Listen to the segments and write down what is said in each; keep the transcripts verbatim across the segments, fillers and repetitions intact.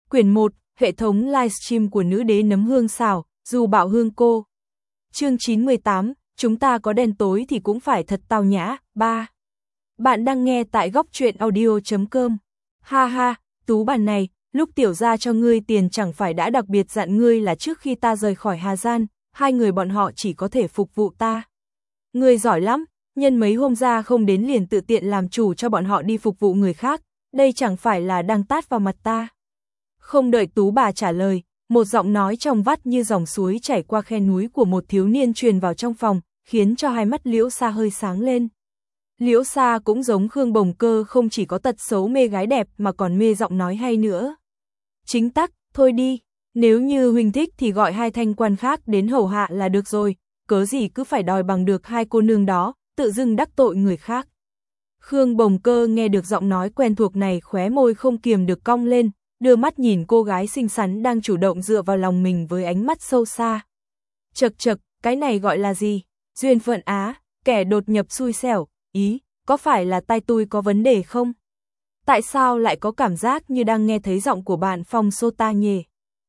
Quyển một, hệ thống livestream của nữ đế nấm hương xào, dù bạo hương cô. Chương chín mươi tám, chúng ta có đen tối thì cũng phải thật tao nhã. ba. Bạn đang nghe tại góc truyện audio chấm com. Ha ha, Tú bản này, lúc tiểu gia cho ngươi tiền chẳng phải đã đặc biệt dặn ngươi là trước khi ta rời khỏi Hà Gian, hai người bọn họ chỉ có thể phục vụ ta. Ngươi giỏi lắm, nhân mấy hôm ra không đến liền tự tiện làm chủ cho bọn họ đi phục vụ người khác, đây chẳng phải là đang tát vào mặt ta. Không đợi Tú bà trả lời, một giọng nói trong vắt như dòng suối chảy qua khe núi của một thiếu niên truyền vào trong phòng, khiến cho hai mắt Liễu Sa hơi sáng lên. Liễu Sa cũng giống Khương Bồng Cơ, không chỉ có tật xấu mê gái đẹp mà còn mê giọng nói hay nữa. Chính tắc, thôi đi, nếu như huynh thích thì gọi hai thanh quan khác đến hầu hạ là được rồi, cớ gì cứ phải đòi bằng được hai cô nương đó, tự dưng đắc tội người khác. Khương Bồng Cơ nghe được giọng nói quen thuộc này, khóe môi không kiềm được cong lên, đưa mắt nhìn cô gái xinh xắn đang chủ động dựa vào lòng mình với ánh mắt sâu xa. Chật chật, cái này gọi là gì? Duyên phận á, kẻ đột nhập xui xẻo, ý, có phải là tai tôi có vấn đề không? Tại sao lại có cảm giác như đang nghe thấy giọng của bạn Phong Sô Ta nhỉ?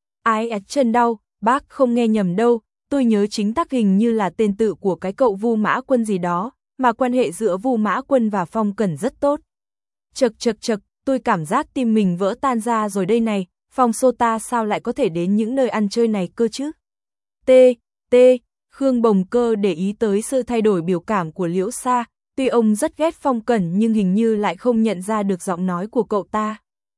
Ái ạch chân đau, bác không nghe nhầm đâu, tôi nhớ chính tắc hình như là tên tự của cái cậu Vu Mã Quân gì đó, mà quan hệ giữa Vu Mã Quân và Phong Cẩn rất tốt. Chật chật chật, tôi cảm giác tim mình vỡ tan ra rồi đây này, Phong Sô Ta sao lại có thể đến những nơi ăn chơi này cơ chứ? T, T, Khương Bồng Cơ để ý tới sự thay đổi biểu cảm của Liễu Sa, tuy ông rất ghét Phong Cẩn nhưng hình như lại không nhận ra được giọng nói của cậu ta.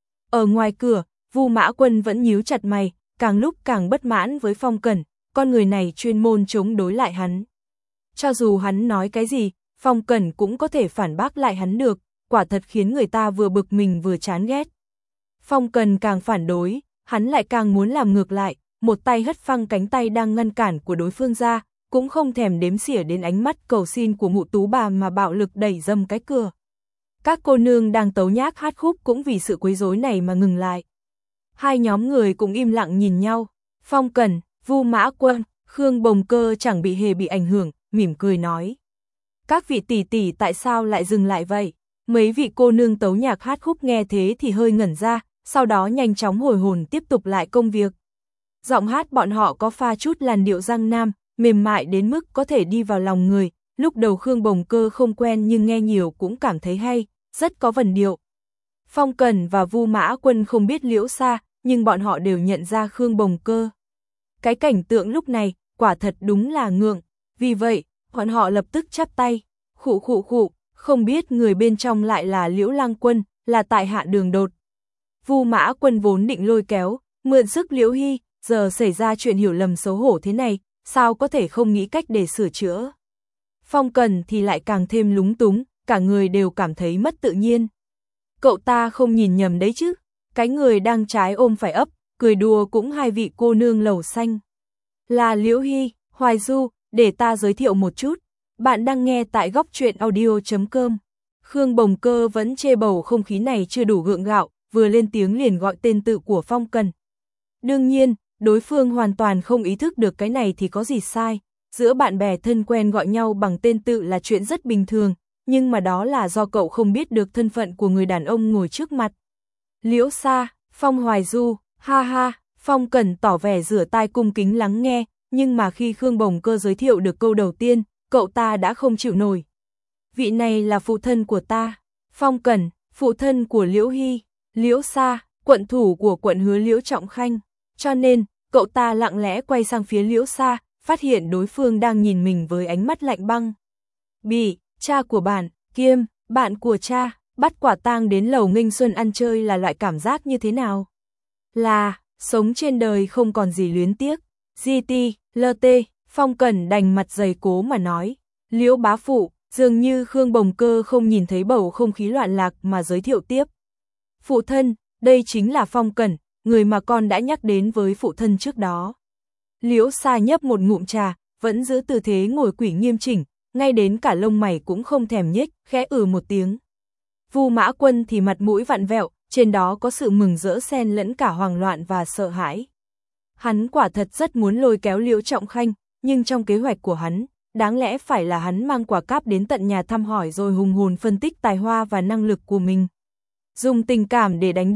Ở ngoài cửa, Vu Mã Quân vẫn nhíu chặt mày, càng lúc càng bất mãn với Phong Cẩn, con người này chuyên môn chống đối lại hắn. Cho dù hắn nói cái gì, Phong Cẩn cũng có thể phản bác lại hắn được, quả thật khiến người ta vừa bực mình vừa chán ghét. Phong Cẩn càng phản đối, hắn lại càng muốn làm ngược lại, một tay hất phăng cánh tay đang ngăn cản của đối phương ra, cũng không thèm đếm xỉa đến ánh mắt cầu xin của mụ Tú bà mà bạo lực đẩy dâm cái cửa. Các cô nương đang tấu nhác hát khúc cũng vì sự quấy rối này mà ngừng lại. Hai nhóm người cũng im lặng nhìn nhau, Phong Cẩn, Vu Mã Quân, Khương Bồng Cơ chẳng bị hề bị ảnh hưởng, mỉm cười nói. Các vị tỷ tỷ tại sao lại dừng lại vậy? Mấy vị cô nương tấu nhạc hát khúc nghe thế thì hơi ngẩn ra, sau đó nhanh chóng hồi hồn tiếp tục lại công việc. Giọng hát bọn họ có pha chút làn điệu Giang Nam, mềm mại đến mức có thể đi vào lòng người, lúc đầu Khương Bồng Cơ không quen nhưng nghe nhiều cũng cảm thấy hay, rất có vần điệu. Phong Cẩn và Vu Mã Quân không biết Liễu Sa, nhưng bọn họ đều nhận ra Khương Bồng Cơ. Cái cảnh tượng lúc này, quả thật đúng là ngượng, vì vậy, bọn họ lập tức chắp tay, khụ khụ khụ, không biết người bên trong lại là Liễu Lang Quân, là tại hạ đường đột. Vu Mã Quân vốn định lôi kéo, mượn sức Liễu Hy, giờ xảy ra chuyện hiểu lầm xấu hổ thế này, sao có thể không nghĩ cách để sửa chữa. Phong Cẩn thì lại càng thêm lúng túng, cả người đều cảm thấy mất tự nhiên. Cậu ta không nhìn nhầm đấy chứ, cái người đang trái ôm phải ấp, cười đùa cũng hai vị cô nương lầu xanh. Là Liễu Hy, Hoài Du, để ta giới thiệu một chút, bạn đang nghe tại góc truyện audio chấm com. Khương Bồng Cơ vẫn chê bầu không khí này chưa đủ gượng gạo, vừa lên tiếng liền gọi tên tự của Phong Cẩn. Đương nhiên, đối phương hoàn toàn không ý thức được cái này thì có gì sai, giữa bạn bè thân quen gọi nhau bằng tên tự là chuyện rất bình thường, nhưng mà đó là do cậu không biết được thân phận của người đàn ông ngồi trước mặt. Liễu Sa, Phong Hoài Du, ha ha, Phong Cẩn tỏ vẻ rửa tai cung kính lắng nghe, nhưng mà khi Khương Bồng Cơ giới thiệu được câu đầu tiên, cậu ta đã không chịu nổi. Vị này là phụ thân của ta. Phong Cẩn, phụ thân của Liễu Hy. Liễu Sa, quận thủ của quận Hứa Liễu Trọng Khanh. Cho nên, cậu ta lặng lẽ quay sang phía Liễu Sa, phát hiện đối phương đang nhìn mình với ánh mắt lạnh băng. Bị, cha của bạn, kiêm, bạn của cha, bắt quả tang đến lầu nghênh xuân ăn chơi là loại cảm giác như thế nào? Là, sống trên đời không còn gì luyến tiếc. giê tê, lờ tê, Phong Cẩn đành mặt dày cố mà nói. Liễu bá phụ, dường như Khương Bồng Cơ không nhìn thấy bầu không khí loạn lạc mà giới thiệu tiếp. Phụ thân, đây chính là Phong Cẩn, người mà con đã nhắc đến với phụ thân trước đó. Liễu Sa nhấp một ngụm trà, vẫn giữ tư thế ngồi quỷ nghiêm chỉnh, ngay đến cả lông mày cũng không thèm nhếch, khẽ ừ một tiếng. Vu Mã Quân thì mặt mũi vặn vẹo, trên đó có sự mừng rỡ xen lẫn cả hoang loạn và sợ hãi. Hắn quả thật rất muốn lôi kéo Liễu Trọng Khanh, nhưng trong kế hoạch của hắn, đáng lẽ phải là hắn mang quả cáp đến tận nhà thăm hỏi rồi hùng hồn phân tích tài hoa và năng lực của mình. Dùng tình cảm để đánh động,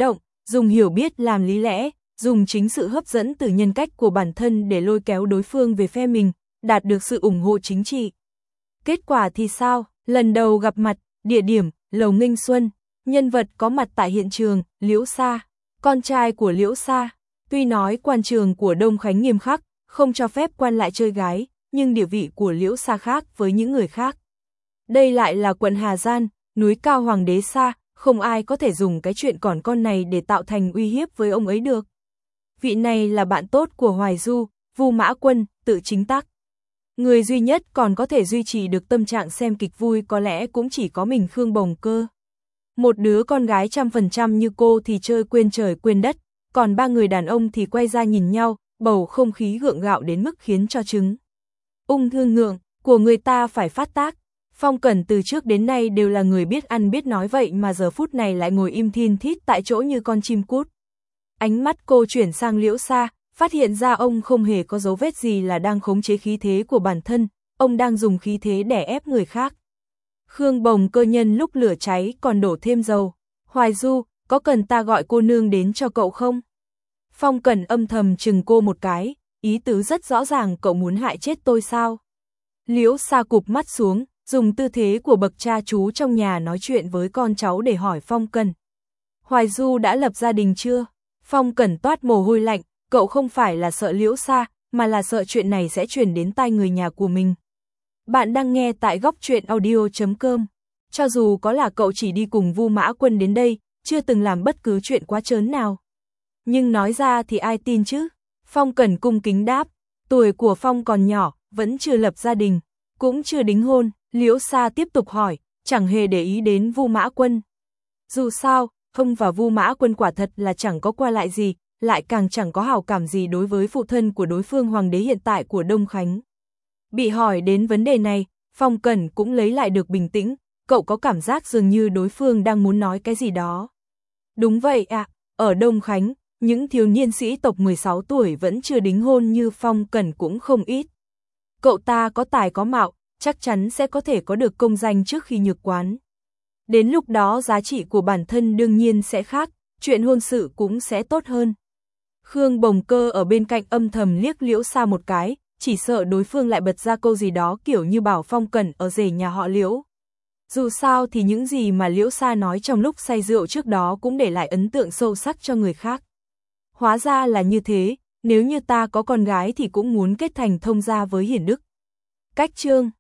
dùng hiểu biết làm lý lẽ, dùng chính sự hấp dẫn từ nhân cách của bản thân để lôi kéo đối phương về phe mình, đạt được sự ủng hộ chính trị. Kết quả thì sao? Lần đầu gặp mặt, địa điểm, Lầu Nghênh Xuân, nhân vật có mặt tại hiện trường, Liễu Sa, con trai của Liễu Sa. Tuy nói quan trường của Đông Khánh nghiêm khắc, không cho phép quan lại chơi gái, nhưng địa vị của Liễu Sa khác với những người khác. Đây lại là quận Hà Giang, núi cao Hoàng đế Sa, không ai có thể dùng cái chuyện còn con này để tạo thành uy hiếp với ông ấy được. Vị này là bạn tốt của Hoài Du, Vu Mã Quân, tự chính tác. Người duy nhất còn có thể duy trì được tâm trạng xem kịch vui có lẽ cũng chỉ có mình Khương Bồng Cơ. Một đứa con gái trăm phần trăm như cô thì chơi quên trời quên đất, còn ba người đàn ông thì quay ra nhìn nhau, bầu không khí gượng gạo đến mức khiến cho trứng ung thư ngượng của người ta phải phát tác. Phong Cẩn từ trước đến nay đều là người biết ăn biết nói, vậy mà giờ phút này lại ngồi im thin thít tại chỗ như con chim cút. Ánh mắt cô chuyển sang Liễu Sa, phát hiện ra ông không hề có dấu vết gì là đang khống chế khí thế của bản thân, ông đang dùng khí thế đè ép người khác. Khương Bồng Cơ nhân lúc lửa cháy còn đổ thêm dầu. Hoài Du, có cần ta gọi cô nương đến cho cậu không? Phong Cẩn âm thầm chừng cô một cái, ý tứ rất rõ ràng, cậu muốn hại chết tôi sao? Liễu Sa cụp mắt xuống, dùng tư thế của bậc cha chú trong nhà nói chuyện với con cháu để hỏi Phong Cẩn. Hoài Du đã lập gia đình chưa? Phong Cẩn toát mồ hôi lạnh, cậu không phải là sợ Liễu Sa, mà là sợ chuyện này sẽ truyền đến tai người nhà của mình. Bạn đang nghe tại góc truyện audio chấm com. Cho dù có là cậu chỉ đi cùng Vu Mã Quân đến đây, chưa từng làm bất cứ chuyện quá trớn nào. Nhưng nói ra thì ai tin chứ? Phong Cẩn cung kính đáp, tuổi của Phong còn nhỏ, vẫn chưa lập gia đình, cũng chưa đính hôn. Liễu Sa tiếp tục hỏi, chẳng hề để ý đến Vu Mã Quân. Dù sao, ông và Vu Mã Quân quả thật là chẳng có qua lại gì, lại càng chẳng có hảo cảm gì đối với phụ thân của đối phương hoàng đế hiện tại của Đông Khánh. Bị hỏi đến vấn đề này, Phong Cẩn cũng lấy lại được bình tĩnh, cậu có cảm giác dường như đối phương đang muốn nói cái gì đó. Đúng vậy ạ, à, ở Đông Khánh, những thiếu niên sĩ tộc mười sáu tuổi vẫn chưa đính hôn như Phong Cẩn cũng không ít. Cậu ta có tài có mạo, chắc chắn sẽ có thể có được công danh trước khi nhược quán. Đến lúc đó giá trị của bản thân đương nhiên sẽ khác, chuyện hôn sự cũng sẽ tốt hơn. Khương Bồng Cơ ở bên cạnh âm thầm liếc Liễu Sa một cái, chỉ sợ đối phương lại bật ra câu gì đó kiểu như bảo Phong Cẩn ở rể nhà họ Liễu. Dù sao thì những gì mà Liễu Sa nói trong lúc say rượu trước đó cũng để lại ấn tượng sâu sắc cho người khác. Hóa ra là như thế, nếu như ta có con gái thì cũng muốn kết thành thông gia với Hiển Đức. Cách chương